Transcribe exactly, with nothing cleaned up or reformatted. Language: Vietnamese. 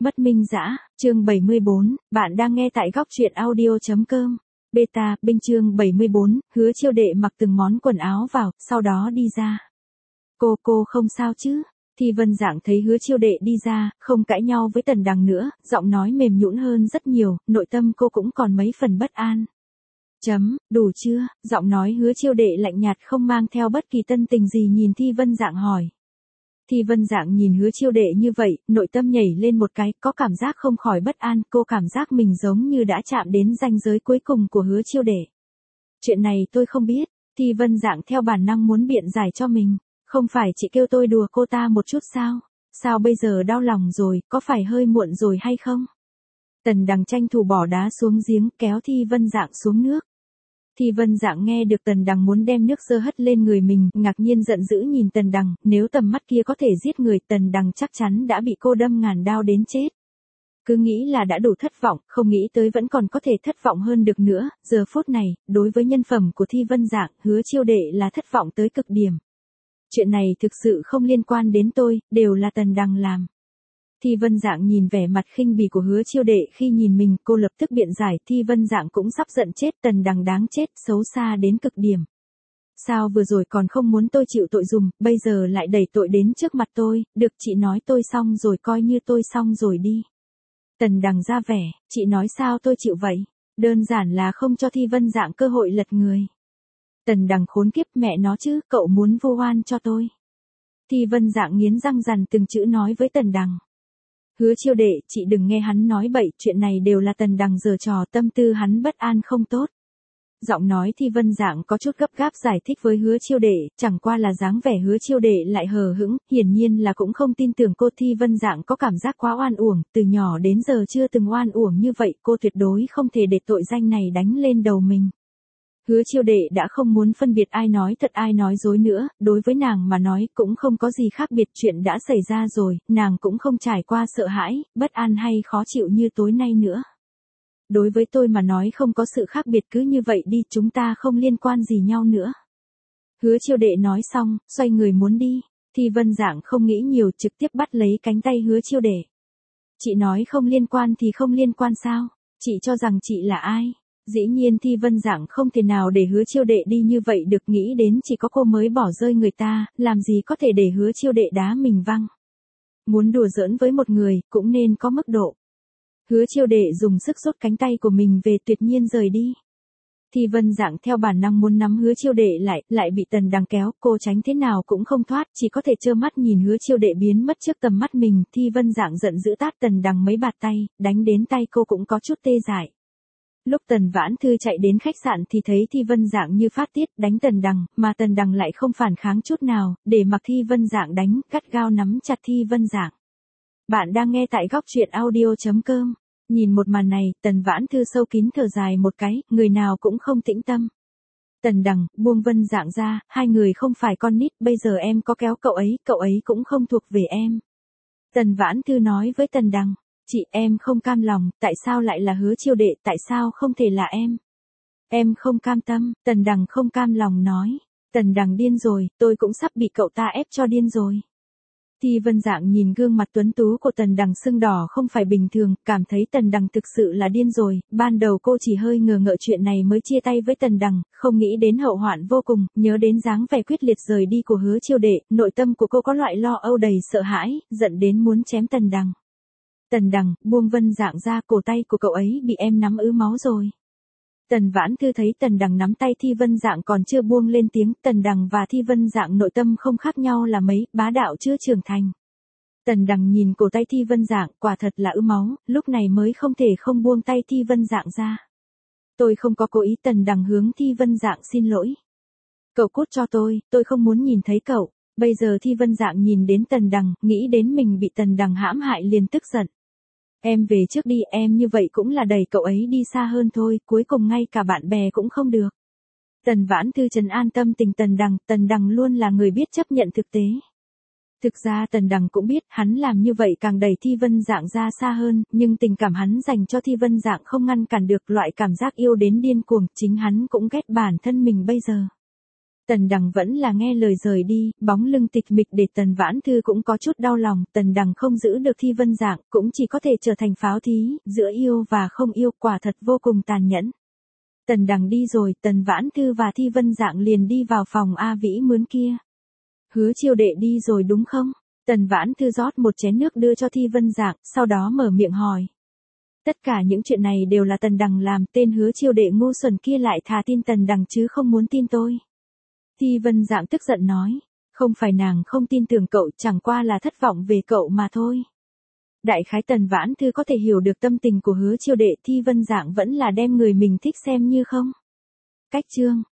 Mất minh dã, chương bảy mươi bốn, bạn đang nghe tại góc truyện audio.com. Beta, binh chương bảy mươi bốn, Hứa Chiêu Đệ mặc từng món quần áo vào, sau đó đi ra. Cô cô không sao chứ? Thi Vân Dạng thấy Hứa Chiêu Đệ đi ra, không cãi nhau với Tần Đằng nữa, giọng nói mềm nhũn hơn rất nhiều, nội tâm cô cũng còn mấy phần bất an. Chấm, đủ chưa? Giọng nói Hứa Chiêu Đệ lạnh nhạt không mang theo bất kỳ tân tình gì nhìn Thi Vân Dạng hỏi. Thi Vân Dạng nhìn Hứa Chiêu Đệ như vậy, nội tâm nhảy lên một cái, có cảm giác không khỏi bất an, cô cảm giác mình giống như đã chạm đến ranh giới cuối cùng của Hứa Chiêu Đệ. Chuyện này tôi không biết, Thi Vân Dạng theo bản năng muốn biện giải cho mình, không phải chị kêu tôi đùa cô ta một chút sao? Sao bây giờ đau lòng rồi, có phải hơi muộn rồi hay không? Tần Đằng tranh thủ bỏ đá xuống giếng, kéo Thi Vân Dạng xuống nước. Thi Vân Dạng nghe được Tần Đằng muốn đem nước dơ hất lên người mình, ngạc nhiên giận dữ nhìn Tần Đằng, nếu tầm mắt kia có thể giết người, Tần Đằng chắc chắn đã bị cô đâm ngàn đao đến chết. Cứ nghĩ là đã đủ thất vọng, không nghĩ tới vẫn còn có thể thất vọng hơn được nữa, giờ phút này, đối với nhân phẩm của Thi Vân Dạng, Hứa Chiêu Đệ là thất vọng tới cực điểm. Chuyện này thực sự không liên quan đến tôi, đều là Tần Đằng làm. Thi Vân Dạng nhìn vẻ mặt khinh bỉ của Hứa Chiêu Đệ khi nhìn mình, cô lập tức biện giải, Thi Vân Dạng cũng sắp giận chết, Tần Đằng đáng chết, xấu xa đến cực điểm. Sao vừa rồi còn không muốn tôi chịu tội dùm, bây giờ lại đẩy tội đến trước mặt tôi, được chị nói tôi xong rồi coi như tôi xong rồi đi. Tần Đằng ra vẻ, chị nói sao tôi chịu vậy, đơn giản là không cho Thi Vân Dạng cơ hội lật người. Tần Đằng khốn kiếp mẹ nó chứ, cậu muốn vu oan cho tôi. Thi Vân Dạng nghiến răng rằn từng chữ nói với Tần Đằng. Hứa Chiêu Đệ, chị đừng nghe hắn nói bậy, chuyện này đều là Tần Đằng giở trò, tâm tư hắn bất an không tốt. Giọng nói Thi Vân Dạng có chút gấp gáp giải thích với Hứa Chiêu Đệ, chẳng qua là dáng vẻ Hứa Chiêu Đệ lại hờ hững, hiển nhiên là cũng không tin tưởng cô. Thi Vân Dạng có cảm giác quá oan uổng, từ nhỏ đến giờ chưa từng oan uổng như vậy, cô tuyệt đối không thể để tội danh này đánh lên đầu mình. Hứa Chiêu Đệ đã không muốn phân biệt ai nói thật ai nói dối nữa, đối với nàng mà nói cũng không có gì khác biệt, chuyện đã xảy ra rồi, nàng cũng không trải qua sợ hãi, bất an hay khó chịu như tối nay nữa. Đối với tôi mà nói không có sự khác biệt, cứ như vậy đi, chúng ta không liên quan gì nhau nữa. Hứa Chiêu Đệ nói xong, xoay người muốn đi, Thi Vân Dạng không nghĩ nhiều, trực tiếp bắt lấy cánh tay Hứa Chiêu Đệ. Chị nói không liên quan thì không liên quan sao? Chị cho rằng chị là ai? Dĩ nhiên Thi Vân Dạng không thể nào để Hứa Chiêu Đệ đi như vậy được, nghĩ đến chỉ có cô mới bỏ rơi người ta, làm gì có thể để Hứa Chiêu Đệ đá mình văng. Muốn đùa giỡn với một người, cũng nên có mức độ. Hứa Chiêu Đệ dùng sức rút cánh tay của mình về, tuyệt nhiên rời đi. Thi Vân Dạng theo bản năng muốn nắm Hứa Chiêu Đệ lại, lại bị Tần Đằng kéo, cô tránh thế nào cũng không thoát, chỉ có thể trơ mắt nhìn Hứa Chiêu Đệ biến mất trước tầm mắt mình. Thi Vân Dạng giận dữ tát Tần Đằng mấy bạt tay, đánh đến tay cô cũng có chút tê dại. Lúc Tần Vãn Thư chạy đến khách sạn thì thấy Thi Vân Dạng như phát tiết đánh Tần Đằng, mà Tần Đằng lại không phản kháng chút nào, để mặc Thi Vân Dạng đánh, gắt gao nắm chặt Thi Vân Dạng. Bạn đang nghe tại góc truyện audio.com. Nhìn một màn này, Tần Vãn Thư sâu kín thở dài một cái, người nào cũng không tĩnh tâm. Tần Đằng, buông Vân Dạng ra, hai người không phải con nít, bây giờ em có kéo cậu ấy, cậu ấy cũng không thuộc về em. Tần Vãn Thư nói với Tần Đằng. Chị, em không cam lòng, tại sao lại là Hứa Chiêu Đệ, tại sao không thể là em? Em không cam tâm, Tần Đằng không cam lòng nói. Tần Đằng điên rồi, tôi cũng sắp bị cậu ta ép cho điên rồi. Thi Vân Dạng nhìn gương mặt tuấn tú của Tần Đằng sưng đỏ không phải bình thường, cảm thấy Tần Đằng thực sự là điên rồi, ban đầu cô chỉ hơi ngờ ngợ chuyện này mới chia tay với Tần Đằng, không nghĩ đến hậu hoạn vô cùng, nhớ đến dáng vẻ quyết liệt rời đi của Hứa Chiêu Đệ, nội tâm của cô có loại lo âu đầy sợ hãi, giận đến muốn chém Tần Đằng. Tần Đằng, buông Vân Dạng ra, cổ tay của cậu ấy bị em nắm ứ máu rồi. Tần Vãn Thư thấy Tần Đằng nắm tay Thi Vân Dạng còn chưa buông lên tiếng, Tần Đằng và Thi Vân Dạng nội tâm không khác nhau là mấy, bá đạo chưa trưởng thành. Tần Đằng nhìn cổ tay Thi Vân Dạng, quả thật là ứ máu, lúc này mới không thể không buông tay Thi Vân Dạng ra. Tôi không có cố ý. Tần Đằng hướng Thi Vân Dạng xin lỗi. Cậu cút cho tôi, tôi không muốn nhìn thấy cậu. Bây giờ Thi Vân Dạng nhìn đến Tần Đằng, nghĩ đến mình bị Tần Đằng hãm hại liền tức giận. Em về trước đi, em như vậy cũng là đẩy cậu ấy đi xa hơn thôi, cuối cùng ngay cả bạn bè cũng không được. Tần Vãn Thư trấn an tâm tình Tần Đằng, Tần Đằng luôn là người biết chấp nhận thực tế. Thực ra Tần Đằng cũng biết, hắn làm như vậy càng đẩy Thi Vân Dạng ra xa hơn, nhưng tình cảm hắn dành cho Thi Vân Dạng không ngăn cản được, loại cảm giác yêu đến điên cuồng, chính hắn cũng ghét bản thân mình bây giờ. Tần Đằng vẫn là nghe lời rời đi, bóng lưng tịch mịch để Tần Vãn Thư cũng có chút đau lòng, Tần Đằng không giữ được Thi Vân Dạng, cũng chỉ có thể trở thành pháo thí, giữa yêu và không yêu quả thật vô cùng tàn nhẫn. Tần Đằng đi rồi, Tần Vãn Thư và Thi Vân Dạng liền đi vào phòng A Vĩ mướn kia. Hứa Chiêu Đệ đi rồi đúng không? Tần Vãn Thư rót một chén nước đưa cho Thi Vân Dạng, sau đó mở miệng hỏi. Tất cả những chuyện này đều là Tần Đằng làm, tên Hứa Chiêu Đệ ngu xuẩn kia lại thà tin Tần Đằng chứ không muốn tin tôi. Thi Vân Dạng tức giận nói, không phải nàng không tin tưởng cậu, chẳng qua là thất vọng về cậu mà thôi. Đại khái Tần Vãn Thư có thể hiểu được tâm tình của Hứa Chiêu Đệ, Thi Vân Dạng vẫn là đem người mình thích xem như không. Cách chương